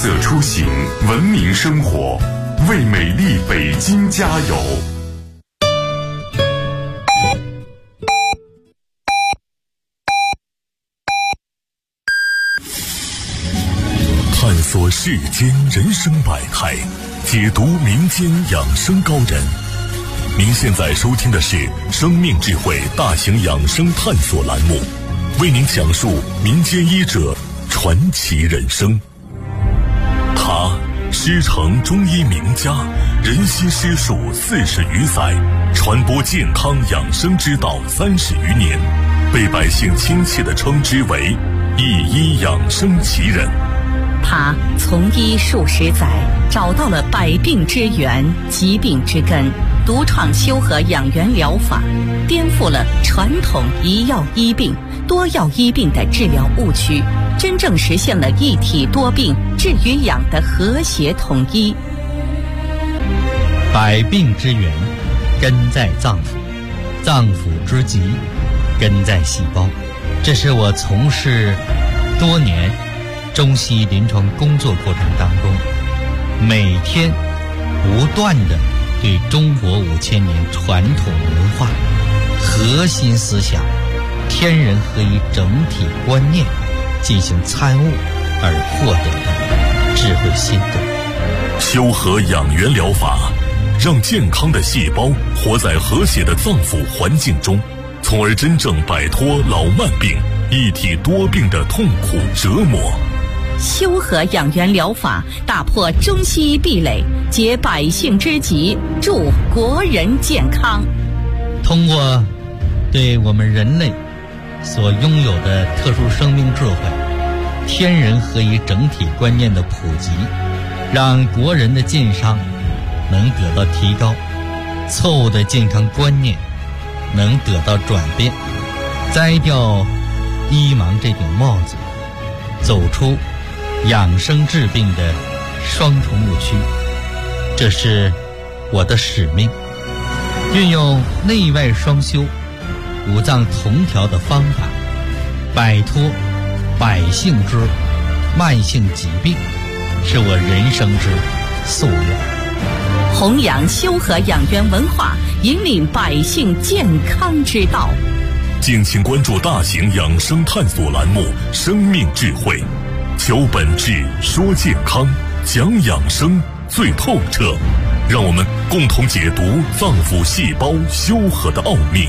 色出行，文明生活，为美丽北京加油！探索世间人生百态，解读民间养生高人。您现在收听的是生命智慧大型养生探索栏目，为您讲述民间医者传奇人生。他师承中医名家，人心师术40余载，传播健康养生之道30余年，被百姓亲切地称之为一医养生奇人。 他从医数十载，找到了百病之源、疾病之根，独创修和养元疗法，颠覆了传统一药医病、多药医病的治疗误区，真正实现了一体多病治与养的和谐统一。 百病之源根在脏腑，脏腑之疾根在细胞。这是我从事多年中西医临床工作过程当中，每天不断的对中国5000年传统文化核心思想天人合一整体观念进行参悟而获得的智慧心得。 修和养元疗法让健康的细胞活在和谐的脏腑环境中，从而真正摆脱老慢病、一体多病的痛苦折磨。 修和养元疗法打破中西医壁垒，解百姓之急，助国人健康。 通过对我们人类所拥有的特殊生命智慧、天人合一整体观念的普及，让国人的健康能得到提高，错误的健康观念能得到转变，摘掉医盲这顶帽子，走出养生治病的双重误区。这是我的使命，运用内外双修、五脏同调的方法，摆脱百姓之慢性疾病，是我人生之夙愿。 弘扬修和养元文化，引领百姓健康之道。 敬请关注大型养生探索栏目《生命智慧》，求本质，说健康，讲养生最透彻，让我们共同解读脏腑细胞修和的奥秘。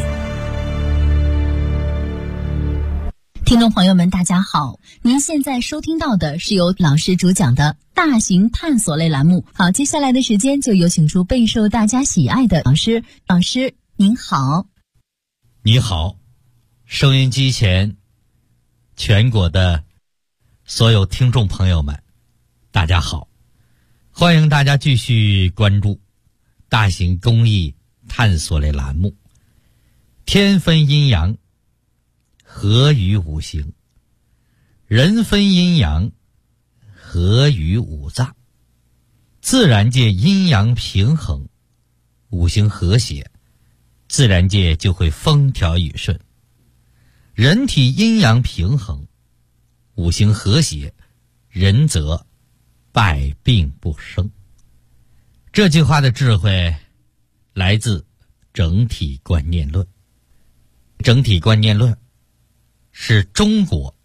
听众朋友们，大家好，您现在收听到的是由老师主讲的大型探索类栏目。好，接下来的时间就有请出备受大家喜爱的老师。老师您好。 你好，收音机前全国的所有听众朋友们，大家好，欢迎大家继续关注大型公益探索类栏目。天分阴阳，合于五行；人分阴阳，合于五脏。自然界阴阳平衡，五行和谐，自然界就会风调雨顺。人体阴阳平衡，五行和谐，人则百病不生。这句话的智慧来自整体观念论。整体观念论是中国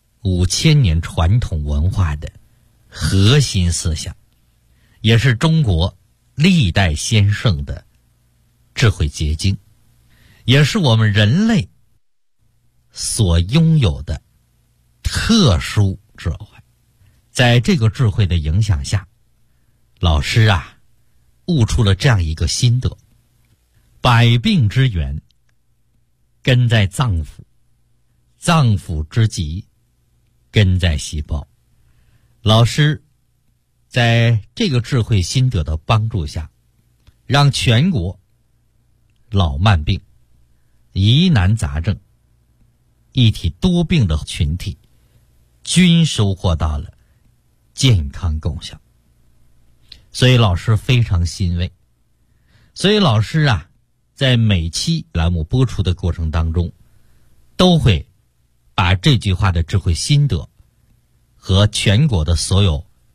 5000年传统文化的核心思想，也是中国历代先圣的智慧结晶，也是我们人类所拥有的特殊智慧。在这个智慧的影响下，老师悟出了这样一个心得：百病之源根在脏腑，脏腑之疾根在细胞。老师在这个智慧心得的帮助下，让全国老慢病、疑难杂症、一体多病的群体均收获到了健康功效。所以老师非常欣慰。所以老师在每期栏目播出的过程当中，都会把这句话的智慧心得和全国的所有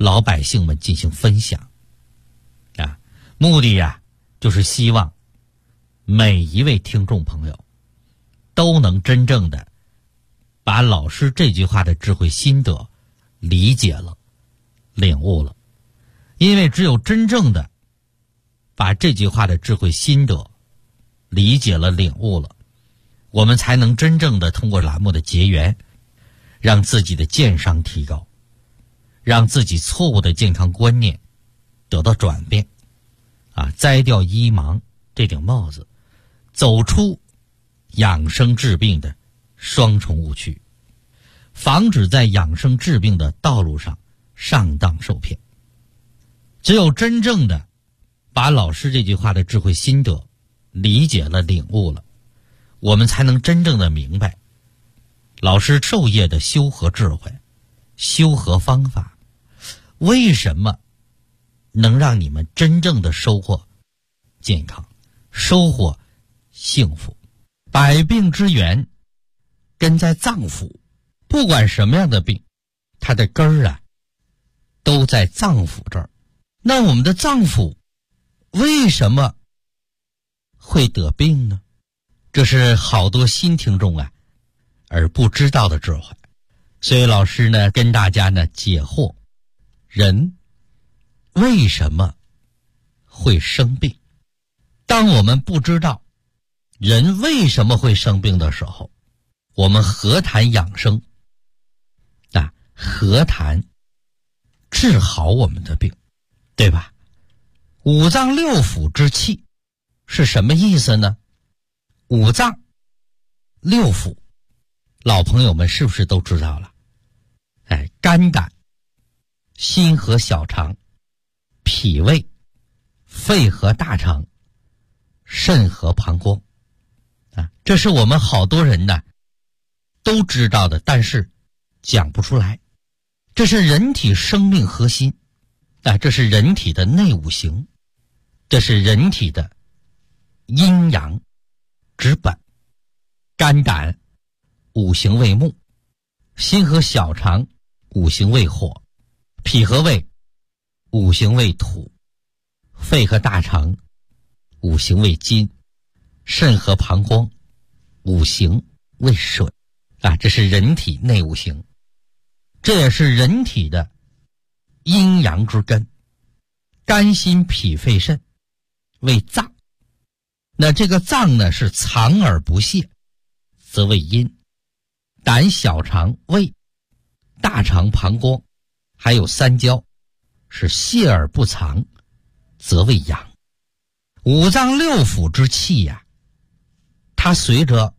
老百姓们进行分享啊，目的呀就是希望每一位听众朋友都能真正的把老师这句话的智慧心得理解了、领悟了。因为只有真正的把这句话的智慧心得理解了、领悟了，我们才能真正的通过栏目的结缘，让自己的健商提高，让自己错误的健康观念得到转变啊，摘掉医盲这顶帽子，走出养生治病的双重误区，防止在养生治病的道路上上当受骗。只有真正的把老师这句话的智慧心得理解了、领悟了，我们才能真正的明白老师授业的修和智慧、修和方法，为什么能让你们真正的收获健康、收获幸福。百病之源根在脏腑，不管什么样的病，它的根儿啊都在脏腑这儿。那我们的脏腑为什么会得病呢？这是好多新听众啊而不知道的智慧。所以老师呢跟大家呢解惑，人为什么会生病。当我们不知道人为什么会生病的时候，我们何谈养生啊？何谈治好我们的病，对吧？五脏六腑之气是什么意思呢？五脏六腑老朋友们是不是都知道了？肝胆、心和小肠、脾胃、肺和大肠、肾和膀胱啊，这是我们好多人呢都知道的，但是讲不出来。这是人体生命核心啊，这是人体的内五行，这是人体的阴阳之本。肝胆五行为木，心和小肠五行为火，脾和胃五行为土，肺和大肠五行为金，肾和膀胱五行为水啊，这是人体内五行，这也是人体的阴阳之根。肝心脾肺肾为脏，那这个脏呢是藏而不泄，则为阴。胆小肠胃大肠膀胱还有三焦是泄而不藏，则为阳。五脏六腑之气呀，它随着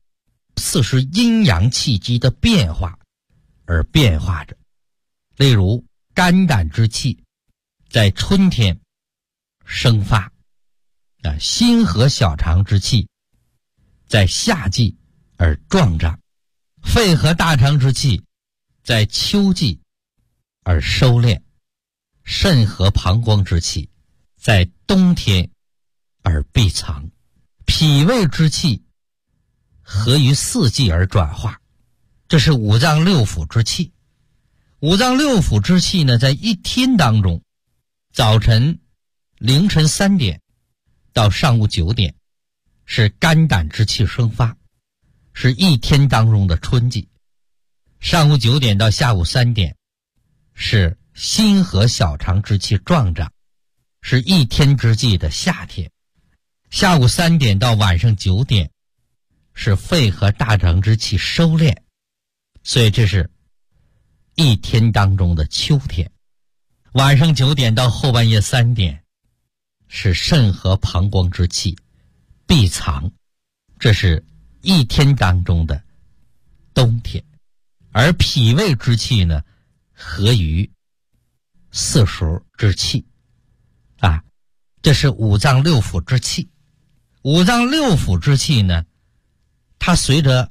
40阴阳气机的变化而变化着。例如肝胆之气在春天生发啊，心和小肠之气在夏季而壮长，肺和大肠之气在秋季而收敛，肾和膀胱之气在冬天而闭藏，脾胃之气合于四季而转化。这是五脏六腑之气。五脏六腑之气呢，在一天当中，早晨凌晨3点到上午9点是肝胆之气生发，是一天当中的春季。上午9点到下午3点是心和小肠之气壮长，是一天之计的夏天。下午3点到晚上9点是肺和大肠之气收敛，所以这是一天当中的秋天。晚上9点到后半夜3点是肾和膀胱之气闭藏，这是一天当中的冬天。而脾胃之气呢，合于四时之气啊，这是五脏六腑之气。五脏六腑之气呢，它随着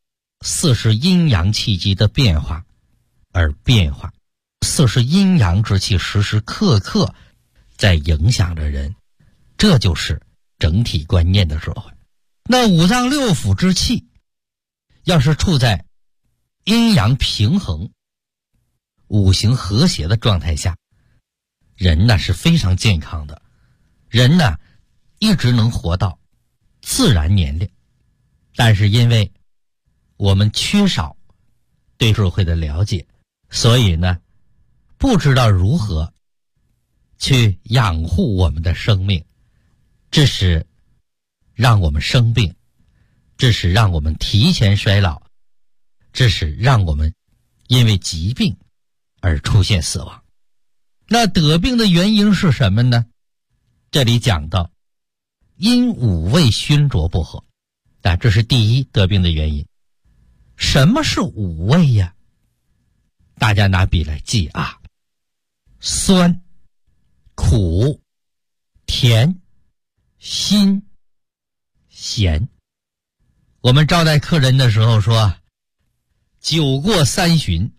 40阴阳气机的变化而变化，40阴阳之气时时刻刻在影响着人，这就是整体观念的智慧。那五脏六腑之气要是处在阴阳平衡、五行和谐的状态下， 人呢是非常健康的，人呢一直能活到自然年龄，但是因为我们缺少对社会的了解，所以呢不知道如何去养护我们的生命，致使让我们生病，致使让我们提前衰老，致使让我们因为疾病而出现死亡。那得病的原因是什么呢？这里讲到因五味熏灼不和，这是第一得病的原因。什么是五味呀？大家拿笔来记啊：酸、苦、甜、辛、咸。我们招待客人的时候说，酒过三巡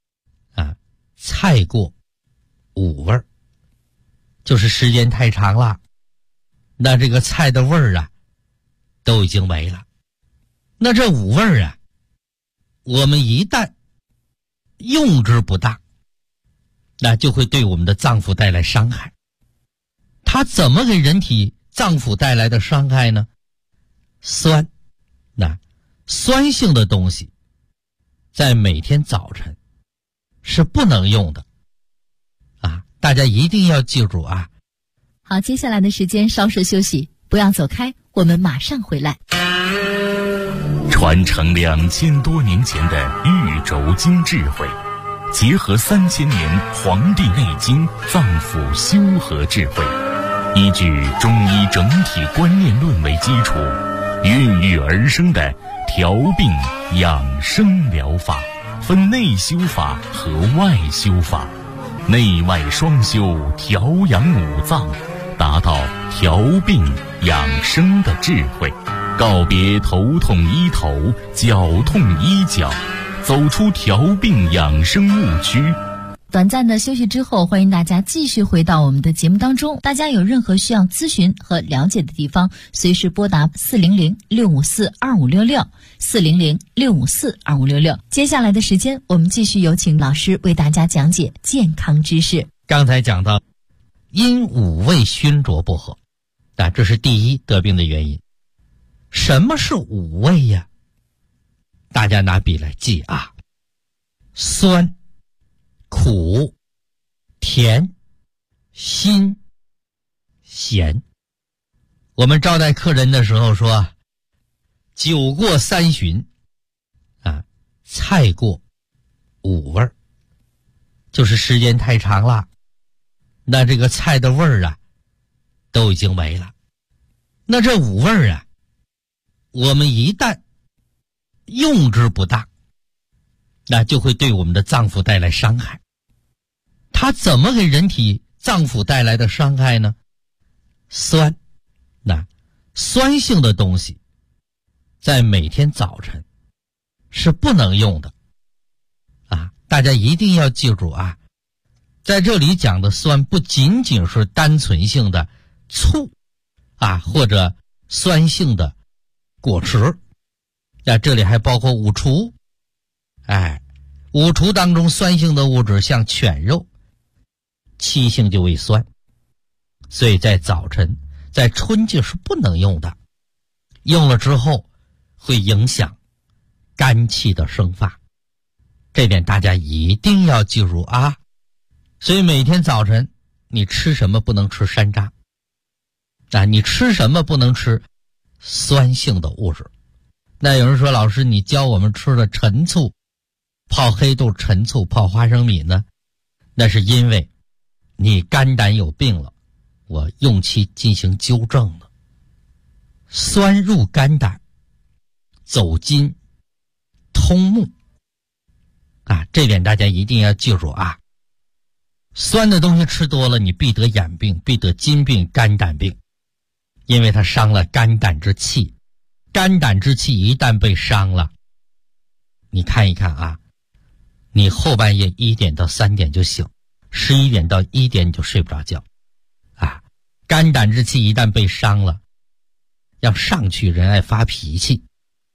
菜过五味儿，就是时间太长了，那这个菜的味儿都已经没了。那这五味儿我们一旦用之不当，那就会对我们的脏腑带来伤害。它怎么给人体脏腑带来的伤害呢？酸，酸性的东西在每天早晨是不能用的大家一定要记住啊。 好，接下来的时间稍事休息，不要走开，我们马上回来。 传承2000多年前的玉轴经智慧，结合3000年《黄帝内经》脏腑修和智慧，依据中医整体观念论为基础，孕育而生的调病养生疗法，分内修法和外修法，内外双修，调养五脏，达到调病养生的智慧，告别头痛医头，脚痛医脚，走出调病养生误区。 短暂的休息之后，欢迎大家继续回到我们的节目当中。大家有任何需要咨询和了解的地方，随时拨打400-654-2566 400-654-2566。接下来的时间，我们继续有请老师为大家讲解健康知识。 刚才讲到因五味熏灼不和，这是第一得病的原因。什么是五味呀？大家拿笔来记啊：酸、苦、甜、辛、咸。我们招待客人的时候说，酒过三巡菜过五味儿，就是时间太长了，那这个菜的味儿都已经没了。那这五味儿我们一旦用之不当，那就会对我们的脏腑带来伤害。它怎么给人体脏腑带来的伤害呢？酸，酸性的东西在每天早晨是不能用的大家一定要记住啊。在这里讲的酸不仅仅是单纯性的醋或者酸性的果汁，这里还包括五厨。五厨当中酸性的物质像犬肉，气性就为酸，所以在早晨在春季是不能用的，用了之后会影响肝气的生发，这点大家一定要记住啊。所以每天早晨你吃什么不能吃山楂你吃什么不能吃酸性的物质。那有人说，老师你教我们吃了陈醋，泡黑豆陈醋，泡花生米呢？那是因为你肝胆有病了，我用其进行纠正了。酸入肝胆，走筋通目这点大家一定要记住啊。酸的东西吃多了，你必得眼病，必得筋病、肝胆病，因为它伤了肝胆之气。肝胆之气一旦被伤了，你看一看你后半夜1点到3点就醒，11点到1点你就睡不着觉肝胆之气一旦被伤了，要上去人爱发脾气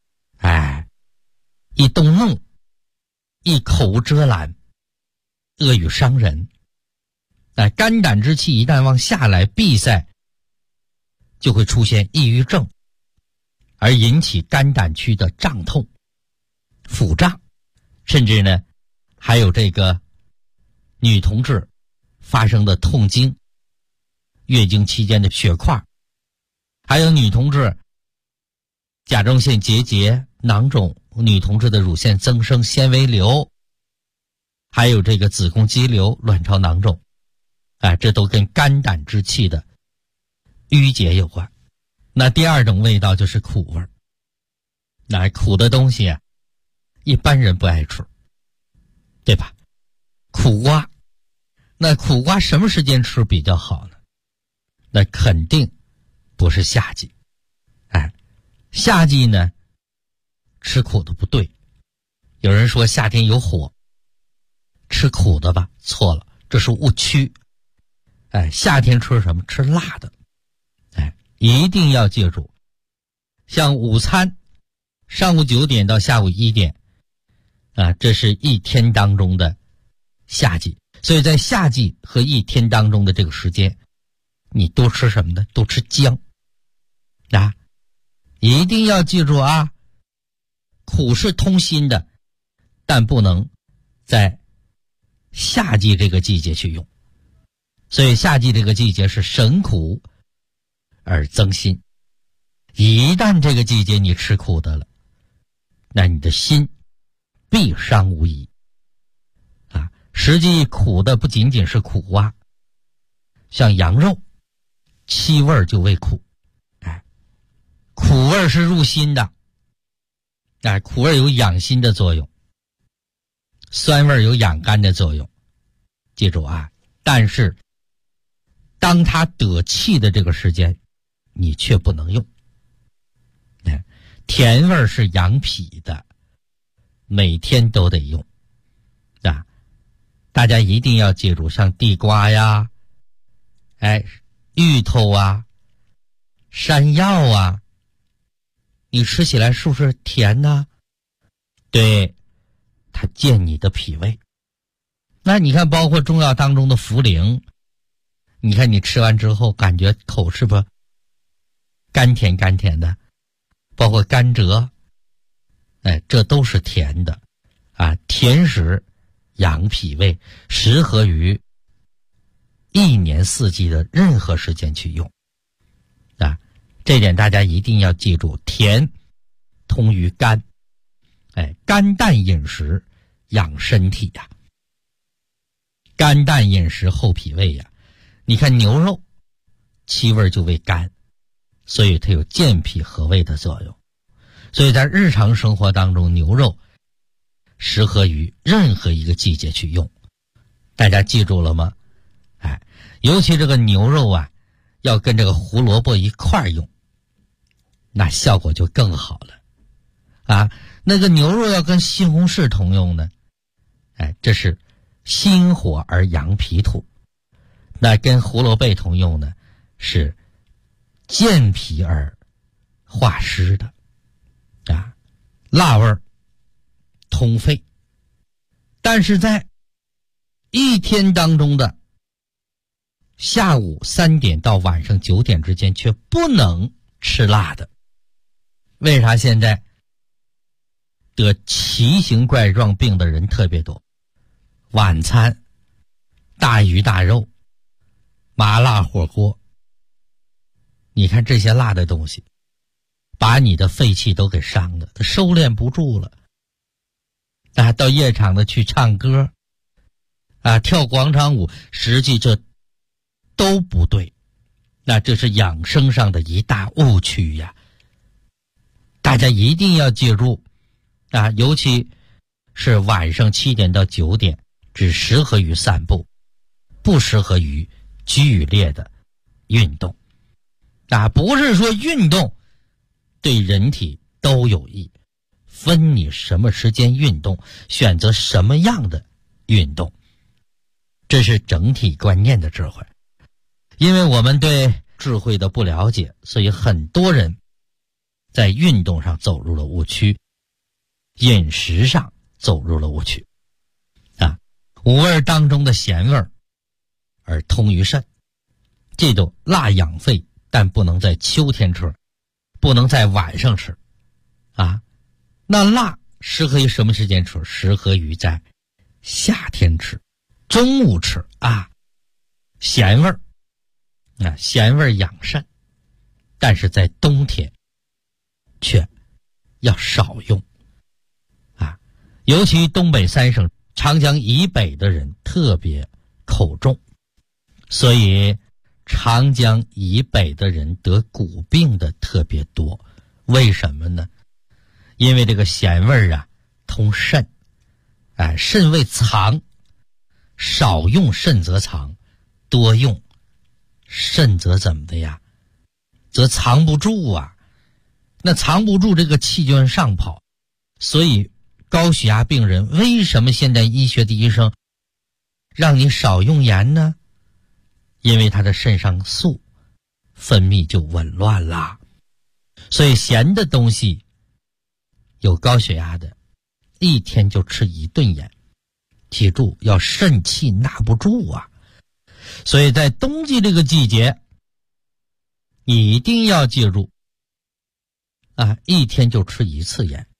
一动怒，一口无遮拦，恶语伤人， 肝胆之气一旦往下来闭塞，就会出现抑郁症，而引起肝胆区的胀痛、腹胀，甚至呢还有这个女同志发生的痛经、月经期间的血块，还有女同志甲状腺结节、囊肿，女同志的乳腺增生、纤维瘤，还有这个子宫肌瘤、卵巢囊肿，这都跟肝胆之气的淤结有关。那第二种味道就是苦味儿。那苦的东西啊，一般人不爱吃，对吧？苦瓜，那苦瓜什么时间吃比较好呢？那肯定不是夏季。夏季呢，吃苦的不对。有人说夏天有火，吃苦的吧，错了，这是误区。夏天吃什么？吃辣的。一定要记住，像午餐，上午9点到下午1点，这是一天当中的夏季。所以在夏季和一天当中的这个时间，你多吃什么呢？多吃姜。一定要记住啊，苦是通心的，但不能在夏季这个季节去用。所以夏季这个季节是省苦而增心。一旦这个季节你吃苦的了，那你的心必伤无疑。实际苦的不仅仅是苦瓜，像羊肉，七味就为苦。苦味是入心的，苦味有养心的作用，酸味有养肝的作用。记住啊，但是当它得气的这个时间，你却不能用。甜味是养脾的，每天都得用。大家一定要记住，像地瓜呀，芋头啊，山药啊，你吃起来是不是甜呢？对，它健你的脾胃。那你看包括中药当中的茯苓，你看你吃完之后感觉口是不是甘甜甘甜的，包括甘蔗，这都是甜的甜食养脾胃，适合于一年四季的任何时间去用。这点大家一定要记住，甜通于肝，肝淡饮食养身体呀。肝淡饮食厚脾胃呀。你看牛肉，七味就为肝，所以它有健脾和胃的作用。所以在日常生活当中，牛肉适合于任何一个季节去用。大家记住了吗？尤其这个牛肉啊，要跟这个胡萝卜一块用，那效果就更好了。那个牛肉要跟西红柿同用呢，这是心火而养脾土。那跟胡萝卜同用呢，是健脾而化湿的。辣味通肺。但是在一天当中的下午3点到晚上9点之间却不能吃辣的。为啥现在得奇形怪状病的人特别多？晚餐大鱼大肉、麻辣火锅，你看这些辣的东西把你的肺气都给伤了，它收敛不住了。到夜场的去唱歌跳广场舞，实际这都不对。那这是养生上的一大误区呀。大家一定要记住尤其是晚上7点到9点只适合于散步，不适合于剧烈的运动。不是说运动对人体都有益，分你什么时间运动，选择什么样的运动，这是整体观念的智慧。因为我们对智慧的不了解，所以很多人在运动上走入了误区，饮食上走入了误区。五味当中的咸味而通于肾。记住，辣养肺，但不能在秋天吃，不能在晚上吃啊。那辣适合于什么时间吃？适合于在夏天吃，中午吃啊，咸味儿啊，咸味儿养肾。但是在冬天却要少用啊，尤其东北三省长江以北的人特别口重，所以长江以北的人得骨病的特别多。为什么呢？因为这个咸味儿啊通肾，肾为藏，少用肾则藏，多用肾则怎么的呀？则藏不住啊。那藏不住，这个气就往上跑。所以高血压病人为什么现代医学的医生让你少用盐呢？因为他的肾上素分泌就紊乱啦。所以咸的东西，有高血压的一天就吃1顿盐，记住要肾气纳不住啊。所以在冬季这个季节，你一定要记住啊，一天就吃1次盐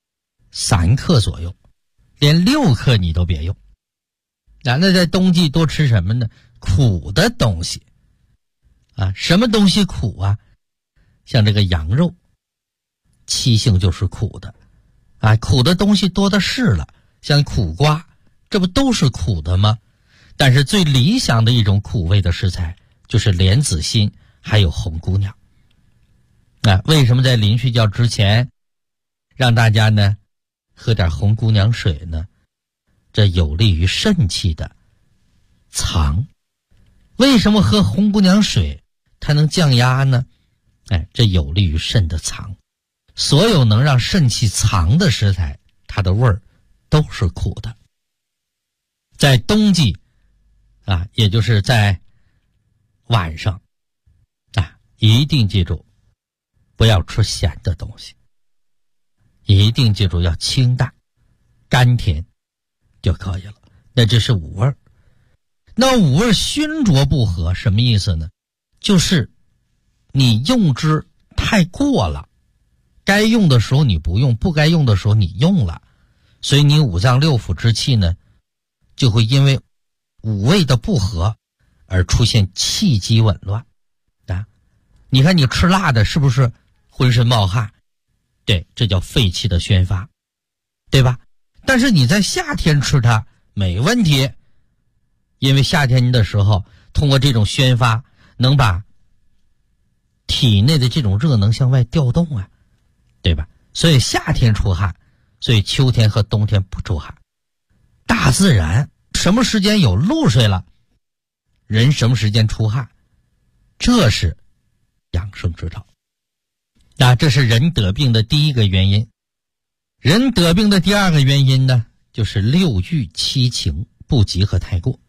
，3克左右，连6克你都别用。那在冬季多吃什么呢？苦的东西啊。什么东西苦啊？像这个羊肉，气性就是苦的啊，苦的东西多的是了。像苦瓜，这不都是苦的吗？但是最理想的一种苦味的食材就是莲子心还有红姑娘啊。为什么在临睡觉之前让大家呢喝点红姑娘水呢？这有利于肾气的藏。为什么喝红姑娘水它能降压呢？这有利于肾的藏。所有能让肾气藏的食材，它的味儿都是苦的。在冬季啊，也就是在晚上啊，一定记住不要吃咸的东西，一定记住要清淡甘甜就可以了。那这是五味。那五味熏灼不合什么意思呢？就是你用之太过了，该用的时候你不用，不该用的时候你用了，所以你五脏六腑之气呢就会因为五味的不合而出现气机紊乱啊。你看你吃辣的是不是浑身冒汗？对，这叫肺气的宣发，对吧？但是你在夏天吃它没问题，因为夏天的时候通过这种宣发能把体内的这种热能向外调动啊，对吧？所以夏天出汗，所以秋天和冬天不出汗。大自然什么时间有露水了，人什么时间出汗，这是养生之道。那这是人得病的第一个原因。人得病的第二个原因呢，就是六欲七情不及和太过。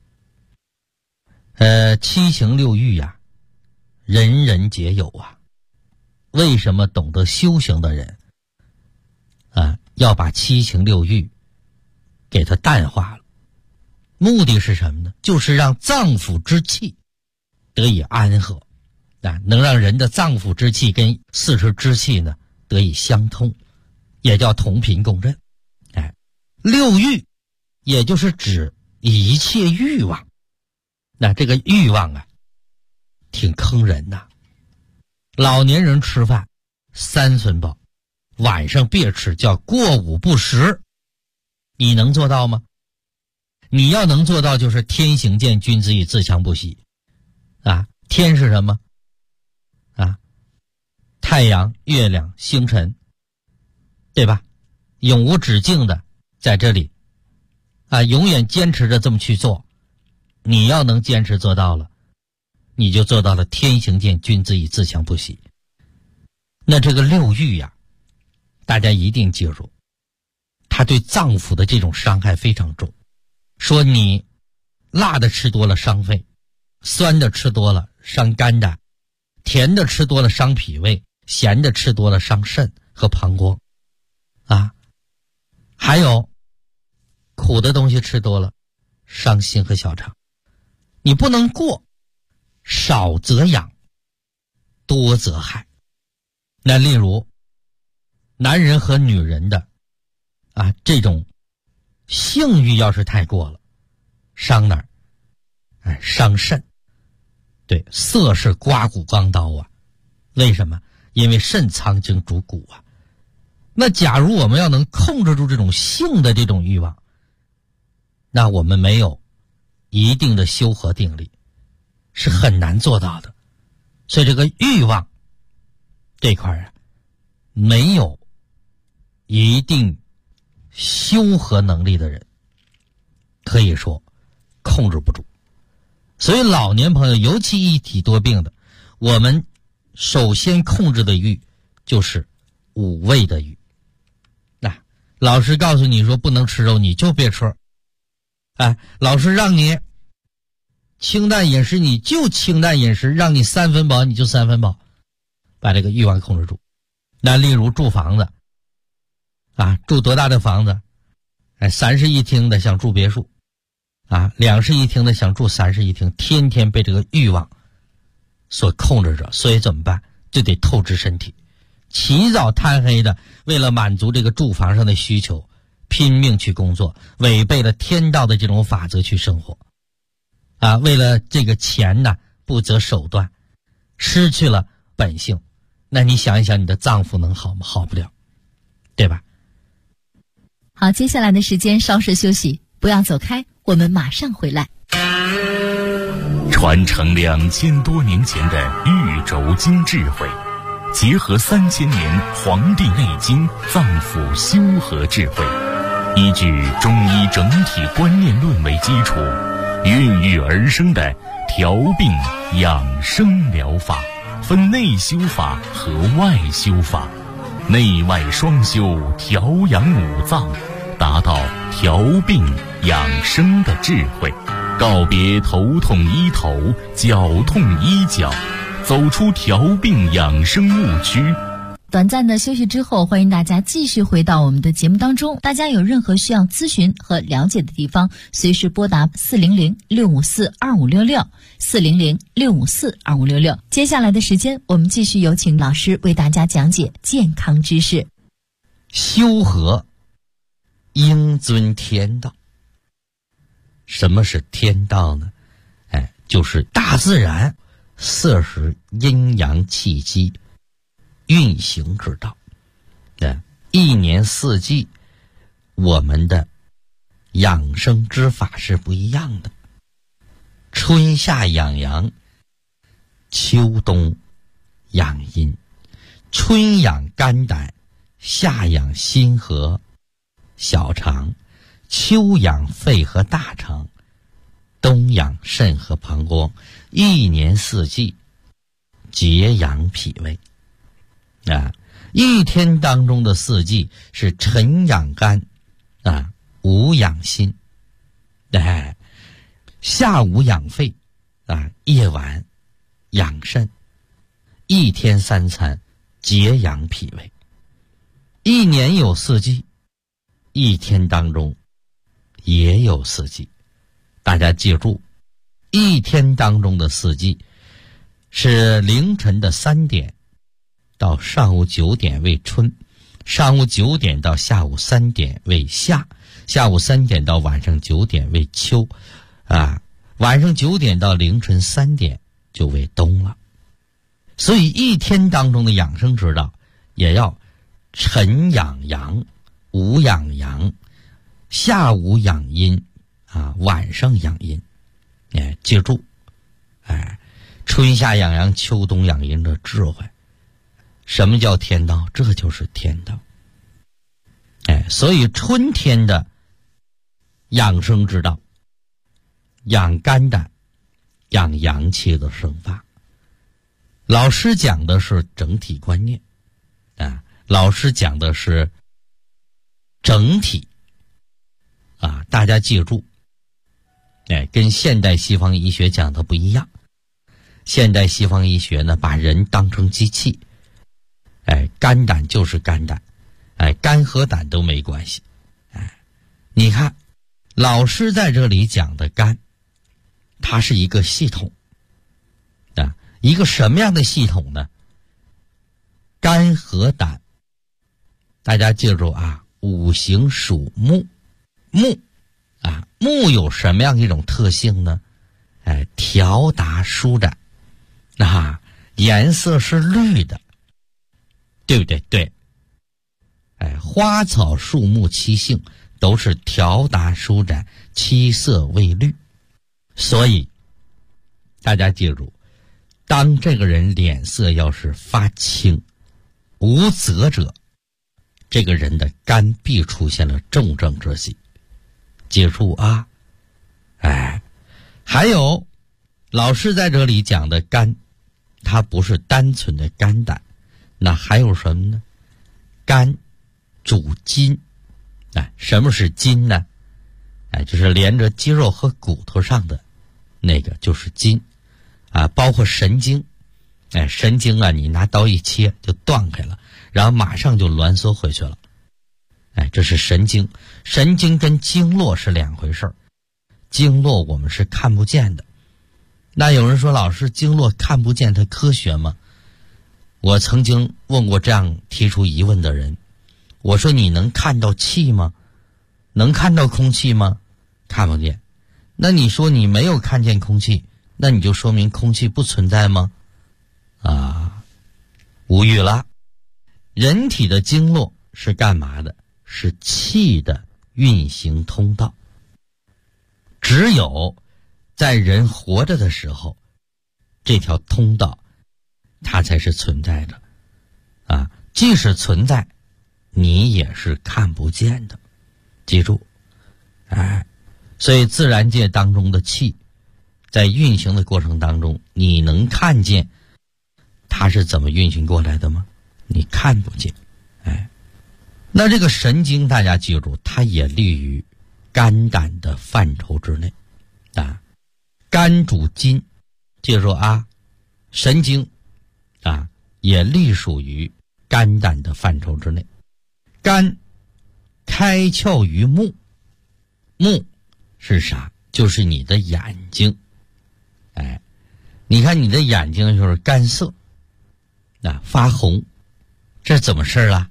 七情六欲呀，人人皆有啊。为什么懂得修行的人啊，要把七情六欲给它淡化了？目的是什么呢？就是让脏腑之气得以安和啊，能让人的脏腑之气跟四肢之气呢得以相通，也叫同频共振。六欲也就是指一切欲望。那这个欲望啊挺坑人呐。老年人吃饭3寸饱，晚上别吃，叫过午不食。你能做到吗？你要能做到，就是天行健，君子以自强不息啊。天是什么啊？太阳、月亮、星辰，对吧？永无止境的在这里啊，永远坚持着这么去做。你要能坚持做到了，你就做到了天行健，君子以自强不息。那这个六欲呀，大家一定记住，它对脏腑的这种伤害非常重。说你辣的吃多了伤肺，酸的吃多了伤肝胆，甜的吃多了伤脾胃，咸的吃多了伤肾和膀胱啊。还有苦的东西吃多了伤心和小肠。 你不能过，少则养，多则害。那例如男人和女人的这种性欲要是太过了，伤哪儿？伤肾。对，色是刮骨钢刀啊。为什么？因为肾藏精主骨啊。那假如我们要能控制住这种性的这种欲望，那我们没有一定的修和定力是很难做到的。所以这个欲望这块没有一定修和能力的人，可以说控制不住。所以老年朋友，尤其一体多病的，我们首先控制的欲就是五味的欲。老师告诉你说不能吃肉，你就别吃。老师让你清淡饮食，你就清淡饮食，让你3分饱你就3分饱，把这个欲望控制住。那例如住房子住多大的房子？3室1厅的想住别墅，2室1厅的想住3室1厅，天天被这个欲望所控制着。所以怎么办？就得透支身体，起早贪黑的，为了满足这个住房上的需求，拼命去工作，违背了天道的这种法则去生活为了这个钱不择手段，失去了本性。那你想一想，你的脏腑能好吗？好不了，对吧？ 好，接下来的时间稍事休息，不要走开，我们马上回来。 传承2000多年前的玉轴经智慧，结合3000年《黄帝内经》脏腑修和智慧，依据中医整体观念论为基础，孕育而生的调病养生疗法，分内修法和外修法，内外双修，调养五脏，达到调病养生的智慧，告别头痛医头，脚痛医脚，走出调病养生误区。 短暂的休息之后，欢迎大家继续回到我们的节目当中。大家有任何需要咨询和了解的地方，随时拨打400-654-2566 400-654-2566。接下来的时间，我们继续有请老师为大家讲解健康知识。 修和应遵天道。什么是天道呢？就是大自然摄食阴阳气机运行之道。一年四季我们的养生之法是不一样的。春夏养阳，秋冬养阴。春养肝胆，夏养心和小肠，秋养肺和大肠，冬养肾和膀胱。一年四季节养脾胃。一天当中的四季是晨养肝午养心，下午养肺夜晚养肾。一天3餐节养脾胃。一年有四季，一天当中也有四季。大家记住，一天当中的四季是凌晨的3点到上午9点为春，上午9点到下午3点为夏，下午3点到晚上9点为秋，晚上9点到凌晨3点就为冬了。所以一天当中的养生之道，也要晨养阳，午养阳，下午养阴，晚上养阴。记住，春夏养阳，秋冬养阴的智慧。什么叫天道？这就是天道。所以春天的养生之道，养肝胆，养阳气的生发。老师讲的是整体观念，老师讲的是整体，大家记住，跟现代西方医学讲的不一样。现代西方医学呢，把人当成机器，肝胆就是肝胆，肝和胆都没关系。你看，老师在这里讲的肝它是一个系统啊，一个什么样的系统呢？肝和胆，大家记住啊，五行属木，木有什么样一种特性呢？条达舒展，颜色是绿的，对不对？对。花草树木其性都是条达舒展，七色为绿。所以大家记住，当这个人脸色要是发青无泽者，这个人的肝必出现了重症之喜。记住啊。还有老师在这里讲的肝，它不是单纯的肝胆，那还有什么呢？肝主筋。什么是筋呢？就是连着肌肉和骨头上的那个就是筋包括神经。神经你拿刀一切就断开了，然后马上就挛缩回去了。这是神经。神经跟经络是两回事儿，经络我们是看不见的。那有人说，老师，经络看不见它科学吗？我曾经问过这样提出疑问的人，我说你能看到气吗？能看到空气吗？看不见。那你说你没有看见空气，那你就说明空气不存在吗？无语了。人体的经络是干嘛的？是气的运行通道。只有在人活着的时候，这条通道它才是存在的即使存在，你也是看不见的。记住所以自然界当中的气在运行的过程当中，你能看见它是怎么运行过来的吗？你看不见。那这个神经大家记住，它也立于肝胆的范畴之内肝主筋，记住神经也隶属于肝胆的范畴之内。肝开窍于目，目是啥？就是你的眼睛。你看你的眼睛就是干涩发红，这怎么事啊？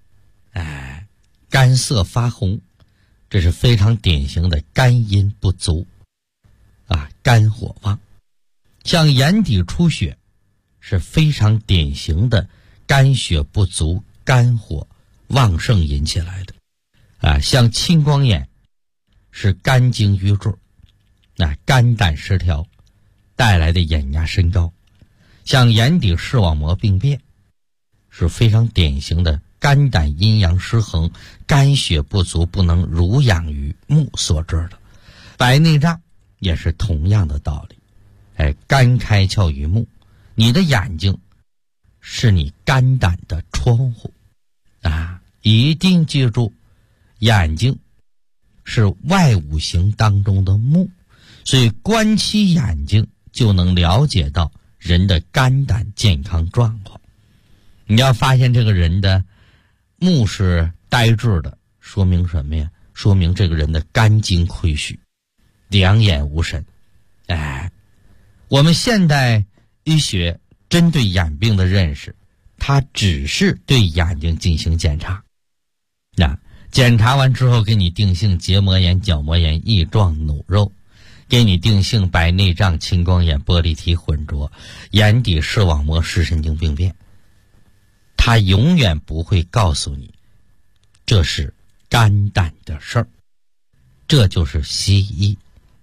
干涩发红，这是非常典型的肝阴不足肝火旺。像眼底出血是非常典型的肝血不足，肝火旺盛引起来的像青光眼是肝经瘀滞肝胆失调带来的眼压升高。像眼底视网膜病变是非常典型的肝胆阴阳失衡，肝血不足，不能濡养于目所致的。白内障也是同样的道理。肝开窍于目，你的眼睛是你肝胆的窗户一定记住，眼睛是外五行当中的目，所以观其眼睛就能了解到人的肝胆健康状况。你要发现这个人的目是呆滞的，说明什么呀？说明这个人的肝经亏虚，两眼无神。我们现代医学针对眼病的认识，它只是对眼睛进行检查。检查完之后给你定性结膜炎、角膜炎、翼状弩肉，给你定性白内障、青光眼、玻璃体混浊、眼底视网膜视神经病变。他永远不会告诉你这是肝胆的事儿，这就是西医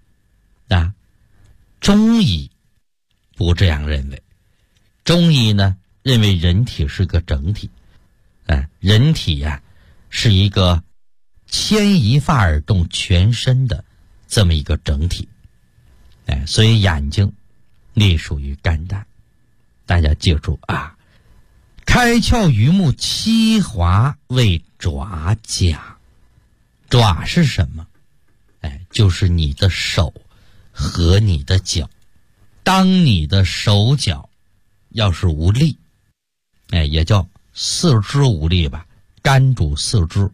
中医不这样认为。中医呢认为人体是个整体人体是一个牵一发而动全身的这么一个整体所以眼睛隶属于肝胆。大家记住开窍于目，七华为爪甲。爪是什么？就是你的手和你的脚。当你的手脚要是无力也叫四肢无力吧，肝主四肢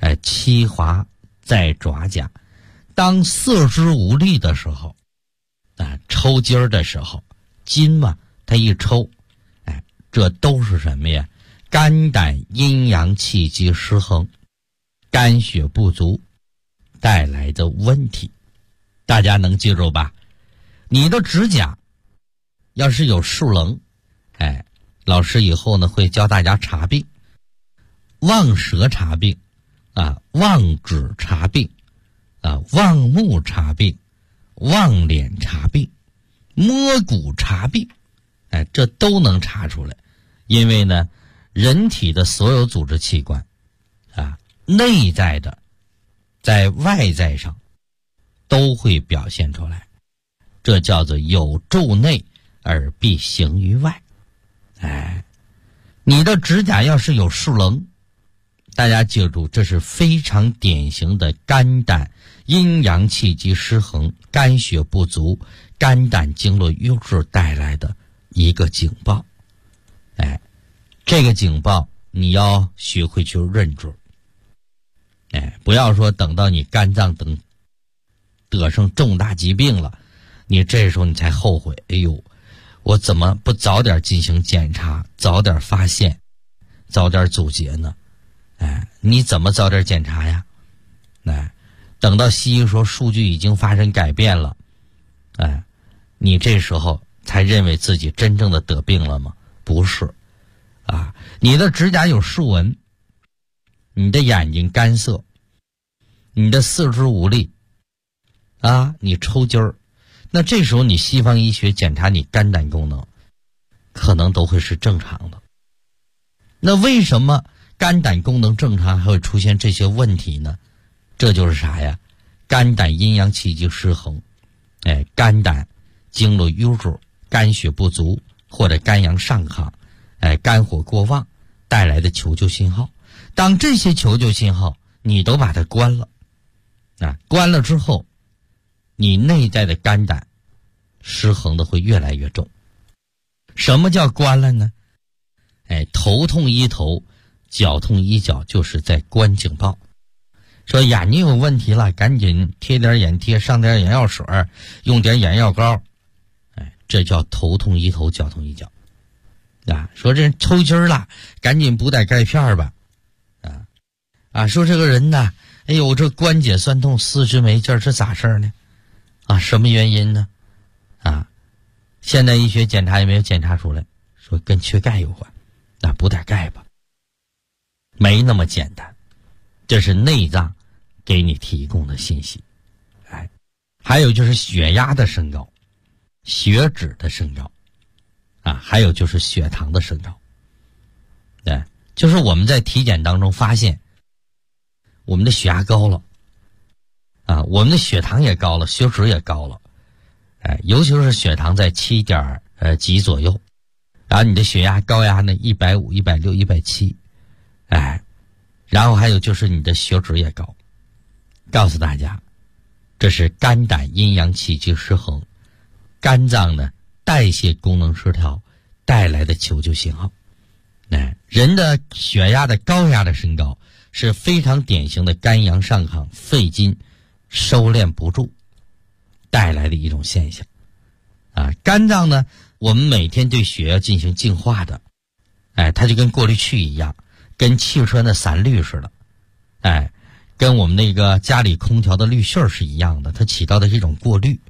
七华在爪甲。当四肢无力的时候， 抽筋儿的时候，筋嘛，它一抽，这都是什么呀？肝胆阴阳气机失衡，肝血不足带来的问题。大家能记住吧？你的指甲要是有竖棱，老师以后呢会教大家查病，望舌查病望指查病望目查病，望脸查病，摸骨查病，这都能查出来。因为呢，人体的所有组织器官内在的在外在上都会表现出来，这叫做有助内而必行于外。你的指甲要是有竖棱，大家记住，这是非常典型的肝胆阴阳气机失衡，肝血不足，肝胆经络瘀滞带来的一个警报。这个警报你要学会去认准。不要说等到你肝脏等得上重大疾病了，你这时候你才后悔，哎呦，我怎么不早点进行检查，早点发现，早点阻截呢？你怎么早点检查呀？等到西医说数据已经发生改变了，你这时候才认为自己真正的得病了吗？不是你的指甲有竖纹，你的眼睛干涩，你的四肢无力你抽筋儿，那这时候你西方医学检查你肝胆功能可能都会是正常的。那为什么肝胆功能正常还会出现这些问题呢？这就是啥呀？肝胆阴阳气机失衡，肝胆经络瘀滞，肝血不足，或者肝阳上亢，肝火过旺带来的求救信号。当这些求救信号你都把它关了，关了之后，你内在的肝胆失衡的会越来越重。什么叫关了呢？头痛医头，脚痛医脚，就是在关警报。说眼睛有问题了，赶紧贴点眼贴，上点眼药水，用点眼药膏，这叫头痛医头，脚痛医脚。说这人抽筋了，赶紧补点钙片吧。说这个人呢，哎呦，这关节酸痛，四肢没劲儿，这咋事呢？什么原因呢？现代医学检查也没有检查出来，说跟缺钙有关，那补点钙吧。没那么简单，这是内脏给你提供的信息。还有就是血压的升高，血脂的升高，还有就是血糖的升高。就是我们在体检当中发现，我们的血压高了，我们的血糖也高了，血脂也高了，尤其是血糖在7点几左右，然后你的血压高压呢150、160、170，然后还有就是你的血脂也高。告诉大家，这是肝胆阴阳气机失衡，肝脏呢代谢功能失调带来的求救信号。人的血压的高压的升高是非常典型的肝阳上亢，肺经收敛不住带来的一种现象。肝脏呢，我们每天对血要进行净化的，它就跟过滤器一样，跟汽车的散滤似的，跟我们那个家里空调的滤芯是一样的，它起到的是一种过滤。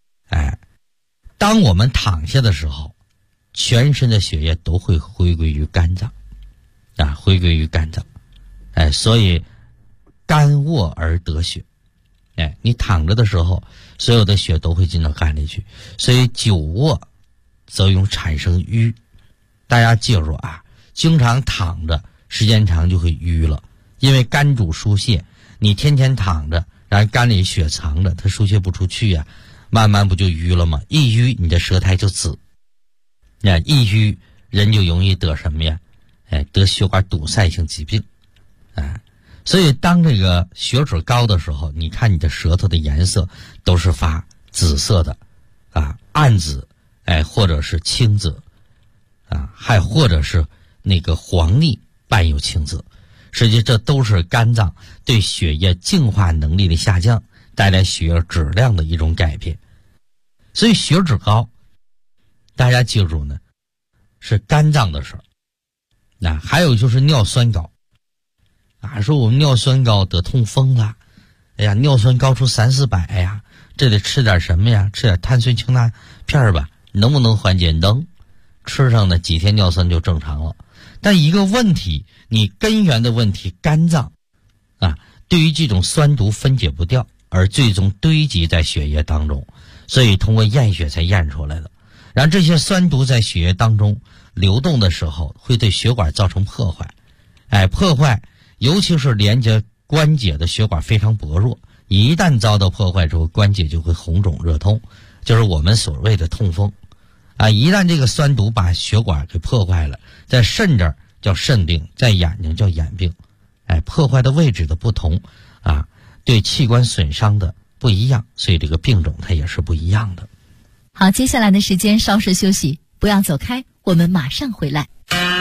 当我们躺下的时候，全身的血液都会回归于肝脏，回归于肝脏。所以肝卧而得血。你躺着的时候，所有的血都会进到肝里去，所以久卧则容易产生瘀。大家记住经常躺着时间长就会瘀了，因为肝主疏泄，你天天躺着，然后肝里血藏着，它疏泄不出去慢慢不就瘀了吗？一瘀你的舌苔就紫，一瘀人就容易得什么呀？得血管堵塞性疾病。所以当这个血脂高的时候，你看你的舌头的颜色都是发紫色的，暗紫，或者是青紫，还或者是那个黄腻伴有青紫。实际这都是肝脏对血液净化能力的下降带来血液质量的一种改变。 所以血脂高，大家记住呢，是肝脏的事儿。还有就是尿酸高说我们尿酸高得痛风了，哎呀，尿酸高出300-400呀，这得吃点什么呀？吃点碳酸氢钠片吧，能不能缓解？能，吃上呢几天尿酸就正常了。但一个问题，你根源的问题，肝脏对于这种酸毒分解不掉，而最终堆积在血液当中，所以通过验血才验出来的。然后这些酸毒在血液当中流动的时候，会对血管造成破坏。破坏尤其是连接关节的血管非常薄弱，一旦遭到破坏之后，关节就会红肿热痛，就是我们所谓的痛风一旦这个酸毒把血管给破坏了，在肾这儿叫肾病，在眼睛叫眼病。破坏的位置的不同对器官损伤的不一样，所以这个病种它也是不一样的。 好，接下来的时间稍事休息，不要走开，我们马上回来。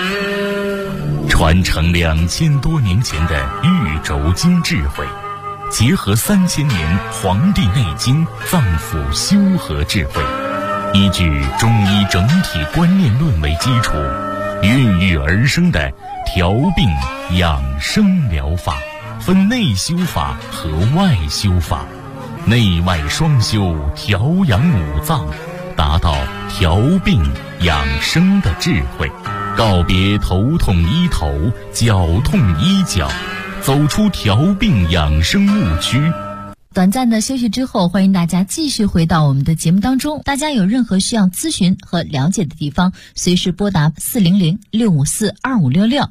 传承2000多年前的玉轴经智慧，结合3000年《黄帝内经》脏腑修和智慧，依据中医整体观念论为基础，孕育而生的调病养生疗法，分内修法和外修法，内外双修，调养五脏，达到调病养生的智慧，告别头痛医头，脚痛医脚，走出调病养生误区。 短暂的休息之后，欢迎大家继续回到我们的节目当中。大家有任何需要咨询和了解的地方，随时拨打400-654-2566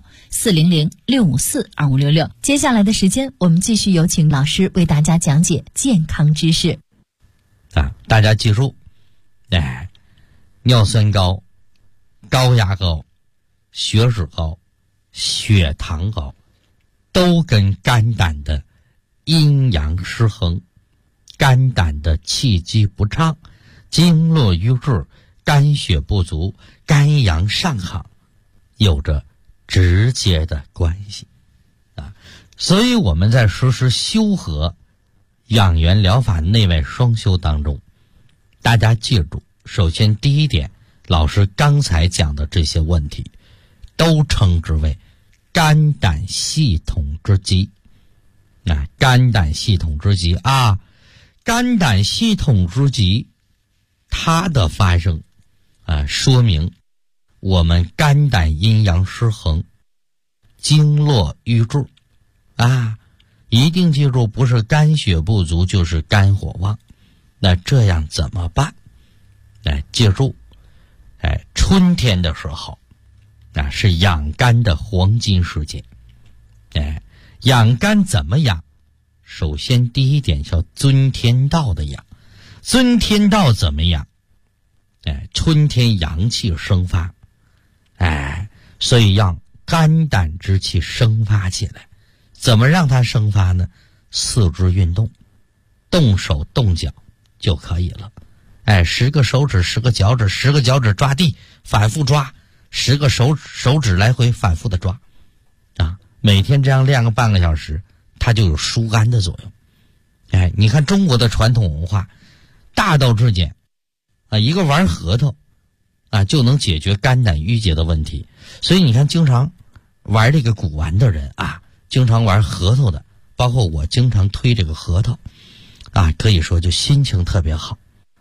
400-654-2566。接下来的时间，我们继续有请老师为大家讲解健康知识。 大家记住，尿酸高、高压高、血脂高、血糖高，都跟肝胆的阴阳失衡、肝胆的气机不畅、经络瘀滞、肝血不足、肝阳上亢有着直接的关系所以我们在实施修和养元疗法内外双修当中，大家记住，首先第一点，老师刚才讲的这些问题都称之为肝胆系统之疾。肝胆系统之疾肝胆系统之疾，它的发生说明我们肝胆阴阳失衡，经络瘀滞一定记住，不是肝血不足就是肝火旺。那这样怎么办？记住，春天的时候是养肝的黄金时节。养肝怎么养？首先第一点叫遵天道的养。遵天道怎么养？春天阳气生发，所以让肝胆之气生发起来。怎么让它生发呢？四肢运动，动手动脚就可以了。10个手指10个脚趾，10个脚趾抓地反复抓，10个手指来回反复的抓每天这样练个半个小时，它就有疏肝的作用。你看中国的传统文化大道至简一个玩核桃就能解决肝胆郁结的问题。所以你看经常玩这个古玩的人经常玩核桃的，包括我经常推这个核桃可以说就心情特别好。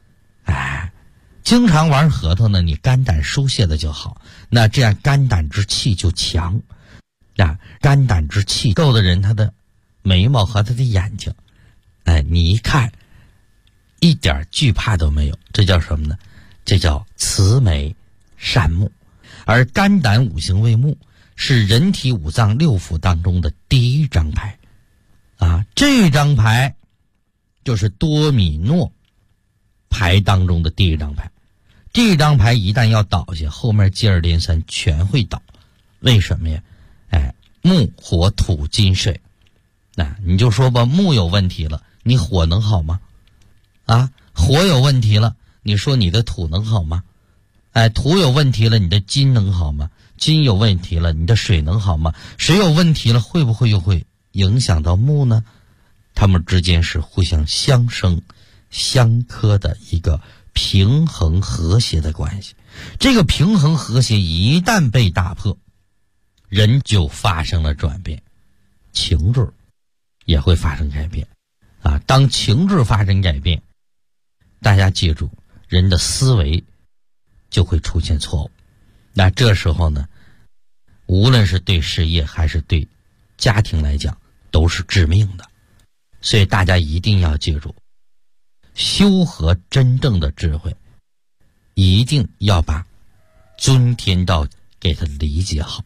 经常玩核桃呢，你肝胆疏泄的就好，那这样肝胆之气就强肝胆之气够的人，他的眉毛和他的眼睛你一看一点惧怕都没有，这叫什么呢？这叫慈眉善目。而肝胆五行为目，是人体五脏六腑当中的第一张牌这张牌就是多米诺牌当中的第一张牌。这张牌一旦要倒下，后面接二连三全会倒。为什么呀？木火土金水你就说吧，木有问题了，你火能好吗？火有问题了，你说你的土能好吗？土有问题了，你的金能好吗？金有问题了，你的水能好吗？水有问题了，会不会又会影响到木呢？它们之间是互相相生相克的一个平衡和谐的关系。这个平衡和谐一旦被打破，人就发生了转变，情志也会发生改变啊。当情志发生改变，大家记住，人的思维就会出现错误。那这时候呢，无论是对事业还是对家庭来讲，都是致命的。所以大家一定要记住，修和真正的智慧，一定要把尊天道给它理解好。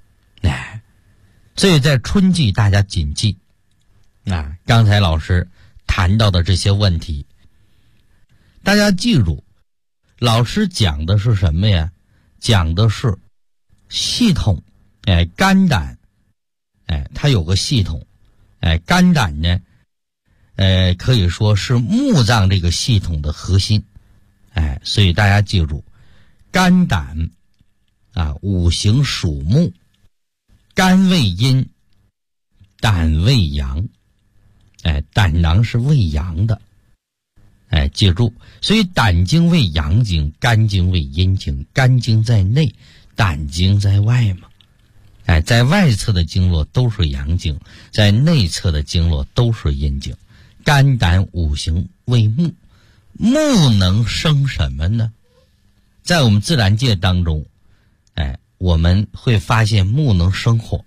所以在春季大家谨记刚才老师谈到的这些问题，大家记住，老师讲的是什么呀？讲的是系统。肝胆它有个系统。肝胆呢可以说是木脏这个系统的核心。所以大家记住，肝胆五行属木，肝为阴，胆为阳。胆囊是为阳的。记住，所以胆经为阳经，肝经为阴经，肝经在内，胆经在外嘛。在外侧的经络都是阳经，在内侧的经络都是阴经。肝胆五行为木，木能生什么呢？在我们自然界当中，我们会发现木能生火。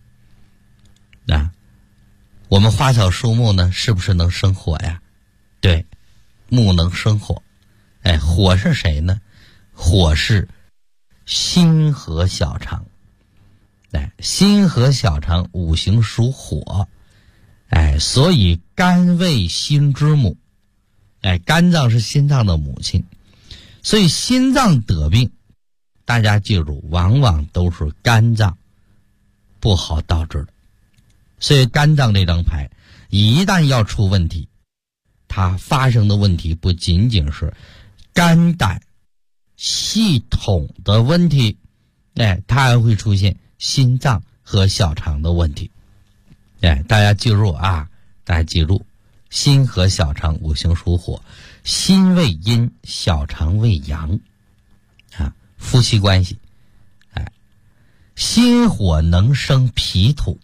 我们花草树木呢，是不是能生火呀？对，木能生火。火是谁呢？火是心和小肠。心和小肠五行属火。所以肝为心之母。肝脏是心脏的母亲。所以心脏得病，大家记住，往往都是肝脏不好导致的。所以肝脏这张牌一旦要出问题，它发生的问题不仅仅是肝胆系统的问题，它还会出现心脏和小肠的问题。大家记住大家记住，心和小肠五行属火，心为阴，小肠为阳。夫妻关系。心火能生脾土。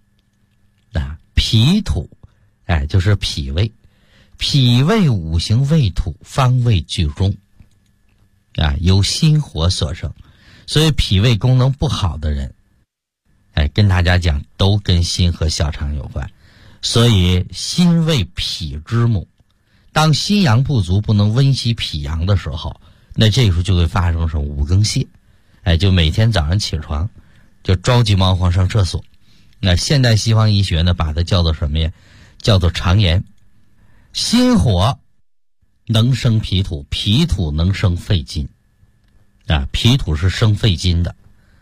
脾土就是脾胃，脾胃五行为土，方位居中。由心火所生。所以脾胃功能不好的人，跟大家讲，都跟心和小肠有关。所以心为脾之母，当心阳不足，不能温习脾阳的时候，那这时候就会发生什么五更泻。就每天早上起床就着急忙慌上厕所。那现代西方医学呢，把它叫做什么呀？叫做肠炎。心火能生脾土，脾土能生肺金。脾土是生肺金的。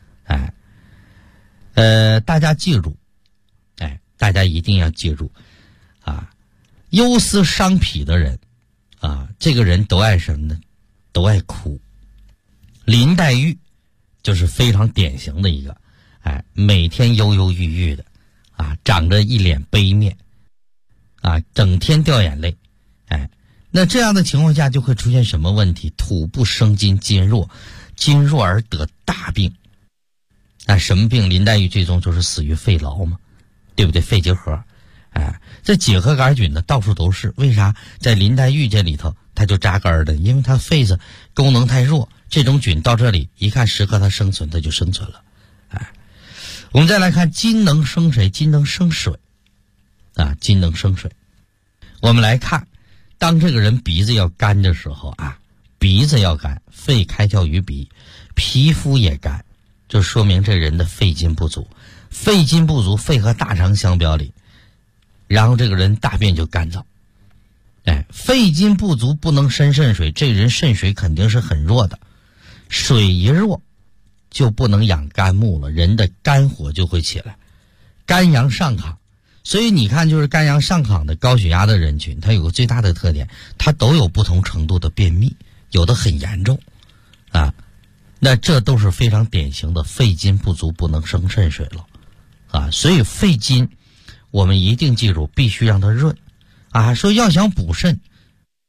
大家记住，大家一定要记住忧思伤脾的人这个人都爱什么呢？都爱哭。林黛玉就是非常典型的一个，每天忧忧郁郁的长着一脸悲面整天掉眼泪。那这样的情况下就会出现什么问题？土不生金，金弱，金弱而得大病。什么病？林黛玉最终就是死于肺痨嘛，对不对？肺结核。这结核杆菌呢到处都是，为啥？在林黛玉这里头它就扎根的，因为它肺子功能太弱，这种菌到这里一看适合它生存，它就生存了。我们再来看金能生谁？金能生水。金能生水。我们来看，当这个人鼻子要干的时候鼻子要干，肺开窍于鼻，皮肤也干，就说明这人的肺金不足。肺金不足，肺和大肠相表里，然后这个人大便就干燥。肺金不足不能生肾水，这人肾水肯定是很弱的。水一弱就不能养肝木了，人的肝火就会起来，肝阳上亢。所以你看，就是肝阳上亢的高血压的人群，它有个最大的特点，它都有不同程度的便秘，有的很严重那这都是非常典型的肺金不足，不能生肾水了所以肺金我们一定记住，必须让它润说要想补肾，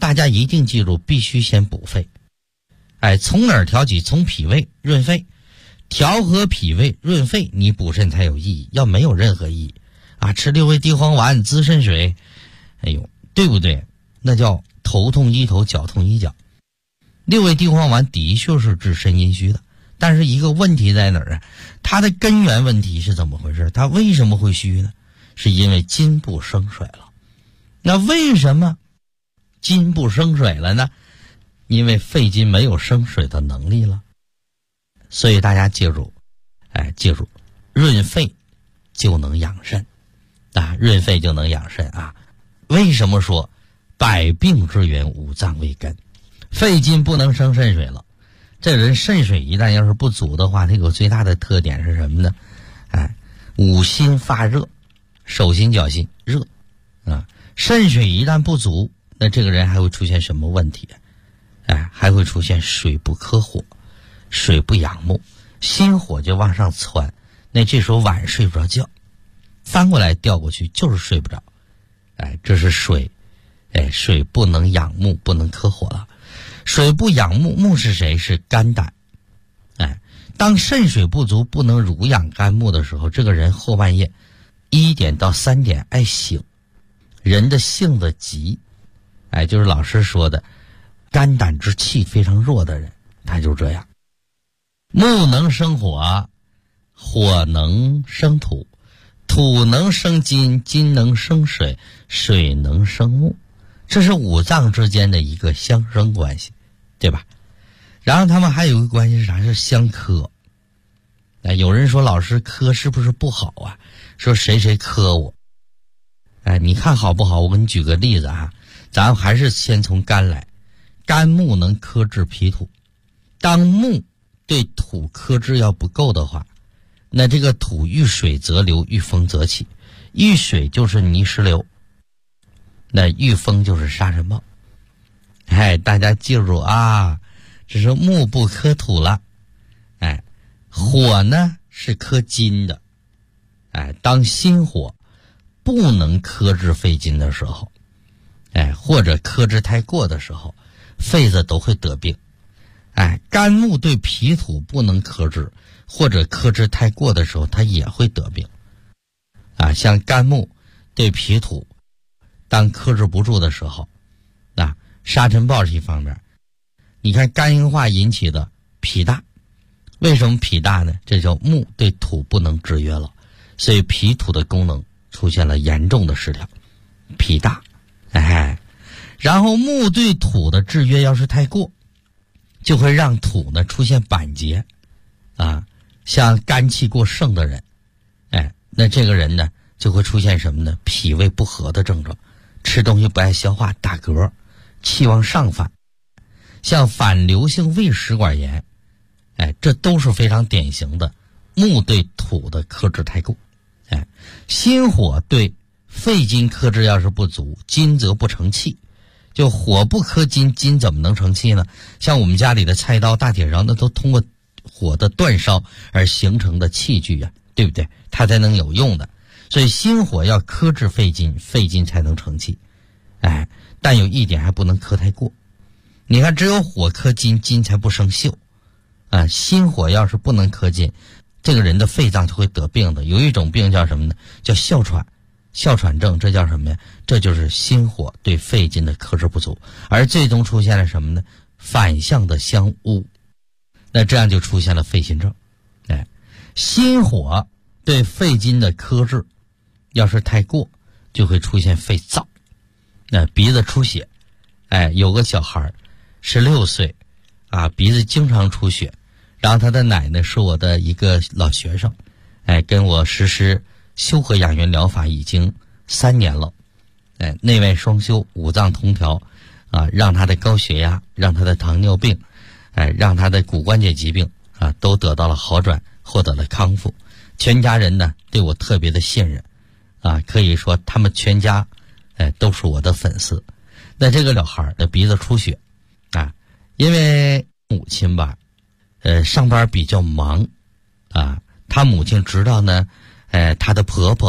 大家一定记住，必须先补肺。从哪儿调起？从脾胃润肺，调和脾胃润肺，你补肾才有意义，要没有任何意义吃六味地黄丸滋肾水，对不对？那叫头痛医头，脚痛医脚。六味地黄丸的确是治肾阴虚的，但是一个问题在哪儿它的根源问题是怎么回事？它为什么会虚呢？是因为筋不生水了。那为什么筋不生水了呢？因为肺筋没有生水的能力了。所以大家记住，润肺就能养肾润肺就能养肾为什么说百病之源五脏为根？肺筋不能生肾水了，这人肾水一旦要是不足的话，它有最大的特点是什么呢？五心发热，手心脚心热肾水一旦不足，那这个人还会出现什么问题？还会出现水不克火，水不养目，心火就往上窜，那这时候晚上睡不着觉，翻过来调过去就是睡不着。这是水，水不能养目，不能克火了。水不养目，目是谁？是肝胆。当肾水不足，不能濡养肝木的时候，这个人后半夜1点到3点爱醒，人的性子急，就是老师说的肝胆之气非常弱的人，他就这样。木能生火，火能生土，土能生金，金能生水，水能生木，这是五脏之间的一个相生关系，对吧？然后他们还有一个关系是啥？是相克。有人说老师克是不是不好说谁谁克我。你看好不好？我给你举个例子咱还是先从肝来。肝木能克制脾土，当木对土克制要不够的话，那这个土遇水则流，遇风则起，遇水就是泥石流，那遇风就是沙尘暴。大家记住这是木不克土了。火呢是克金的。当心火不能克制肺筋的时候，或者克制太过的时候，肺子都会得病。肝木对脾土不能克制，或者克制太过的时候，它也会得病。像肝木对脾土当克制不住的时候，沙尘暴是一方面。你看肝硬化引起的脾大，为什么脾大呢？这叫木对土不能制约了，所以脾土的功能出现了严重的失调，脾大。然后木对土的制约要是太过，就会让土呢出现板结像肝气过盛的人，那这个人呢就会出现什么呢？脾胃不和的症状，吃东西不爱消化，打嗝，气往上反，像反流性胃食管炎，这都是非常典型的木对土的克制太过。心火对肺筋克制要是不足，金则不成气。就火不克金，金怎么能成气呢？像我们家里的菜刀、大铁勺，那都通过火的煅烧而形成的器具对不对？它才能有用的。所以心火要克制肺筋，肺筋才能成气。但有一点还不能克太过。你看，只有火克金，金才不生锈。心火要是不能克金，这个人的肺脏就会得病的。有一种病叫什么呢？叫哮喘。哮喘症，这叫什么呀？这就是心火对肺筋的克制不足，而最终出现了什么呢？反向的相误，那这样就出现了肺心症。心火对肺筋的克制要是太过，就会出现肺燥，鼻子出血。有个小孩16岁鼻子经常出血，然后他的奶奶是我的一个老学生，跟我实施修和养元疗法已经3年了，内外双修，五脏同调让他的高血压，让他的糖尿病，让他的骨关节疾病都得到了好转，获得了康复。全家人呢对我特别的信任可以说他们全家都是我的粉丝。那这个小孩的鼻子出血因为母亲吧上班比较忙他母亲知道呢她的婆婆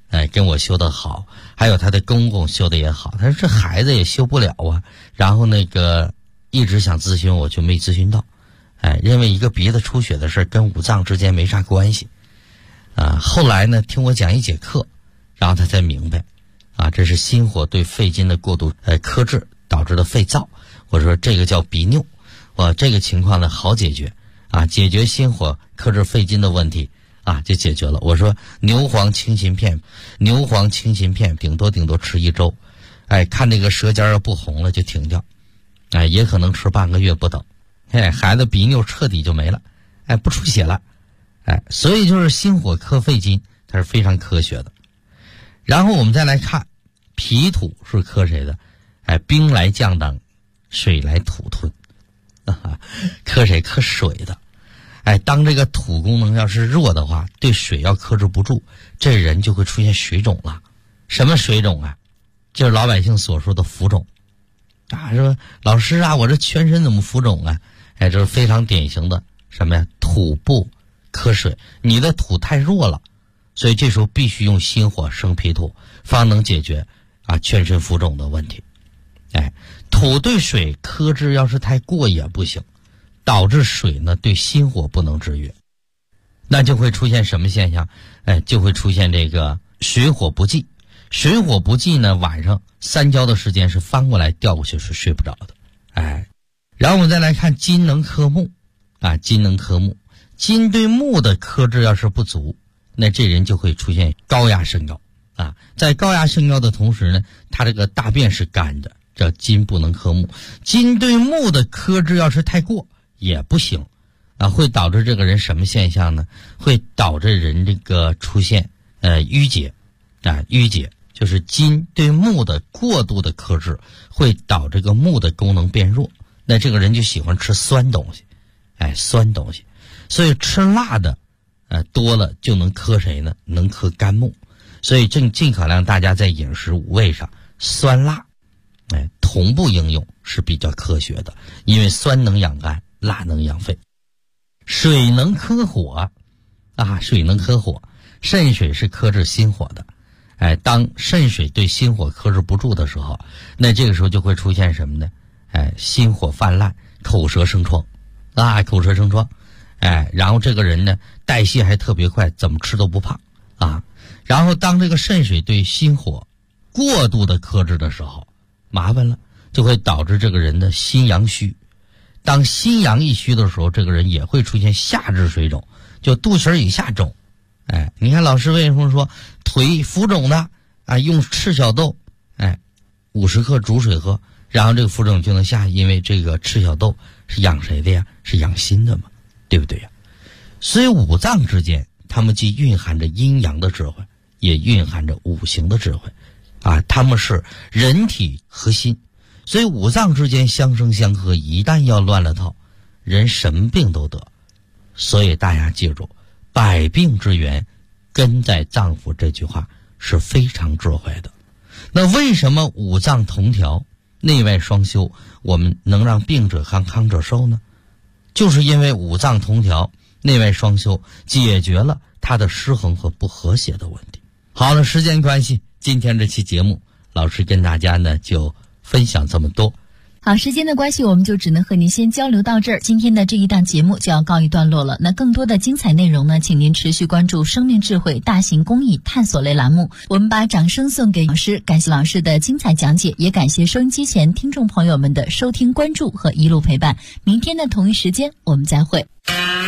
跟我修得好，还有他的公公修得也好，他说这孩子也修不了啊，然后一直想咨询，我就没咨询到，认为一个鼻子出血的事跟五脏之间没啥关系，后来呢听我讲一节课，然后他才明白，这是心火对肺经的过度克制导致的肺燥，我说这个叫鼻衄，这个情况呢好解决，解决心火克制肺经的问题。就解决了。我说牛黄清心片顶多吃1周，看这个舌尖要不红了就停掉，也可能吃半个月不等，孩子鼻衄彻底就没了，不出血了，所以就是心火克肺经，它是非常科学的。然后我们再来看脾土是克谁的？兵来将挡，水来土吞，克谁？克水的。当这个土功能要是弱的话，对水要克制不住，这人就会出现水肿了。什么水肿啊？就是老百姓所说的浮肿。说老师我这全身怎么浮肿啊？这是非常典型的什么呀？土不克水，你的土太弱了，所以这时候必须用心火生脾土，方能解决全身浮肿的问题。土对水克制要是太过也不行，导致水呢对心火不能制约，那就会出现什么现象？就会出现这个水火不济。水火不济呢，晚上3觉的时间是翻过来调过去是睡不着的。然后我们再来看金能克木，金能克木，金对木的克制要是不足，那这人就会出现高压升高。在高压升高的同时呢，他这个大便是干的，这金不能克木。金对木的克制要是太过也不行，会导致这个人什么现象呢？会导致人这个出现淤结，淤结就是金对木的过度的克制，会导致这个木的功能变弱。那这个人就喜欢吃酸东西，酸东西，所以吃辣的，多了就能克谁呢？能克肝木。所以尽可量大家在饮食五味上酸辣，同步应用是比较科学的，因为酸能养肝，辣能养肺。水能克火，水能克火，肾水是克制心火的。当肾水对心火克制不住的时候，那这个时候就会出现什么呢？心火泛滥，口舌生疮，口舌生疮。然后这个人呢，代谢还特别快，怎么吃都不胖然后当这个肾水对心火过度的克制的时候，麻烦了，就会导致这个人的心阳虚。当心阳一虚的时候，这个人也会出现下肢水肿，就肚脐以下肿。你看老师为什么说腿浮肿的用赤小豆50克煮水喝，然后这个浮肿就能下，因为这个赤小豆是养谁的呀？是养心的嘛，对不对呀？所以五脏之间它们既蕴含着阴阳的智慧，也蕴含着五行的智慧它们是人体核心，所以五脏之间相生相克，一旦要乱了套，人什么病都得。所以大家记住，百病之源根在脏腑，这句话是非常智慧的。那为什么五脏同调，内外双修，我们能让病者康，康者寿呢？就是因为五脏同调，内外双修，解决了它的失衡和不和谐的问题。好了，时间关系，今天这期节目老师跟大家呢就分享这么多。 好，时间的关系，我们就只能和您先交流到这儿。今天的这一档节目就要告一段落了。那更多的精彩内容呢，请您持续关注生命智慧大型公益探索类栏目。我们把掌声送给老师，感谢老师的精彩讲解，也感谢收音机前听众朋友们的收听关注和一路陪伴。明天的同一时间我们再会。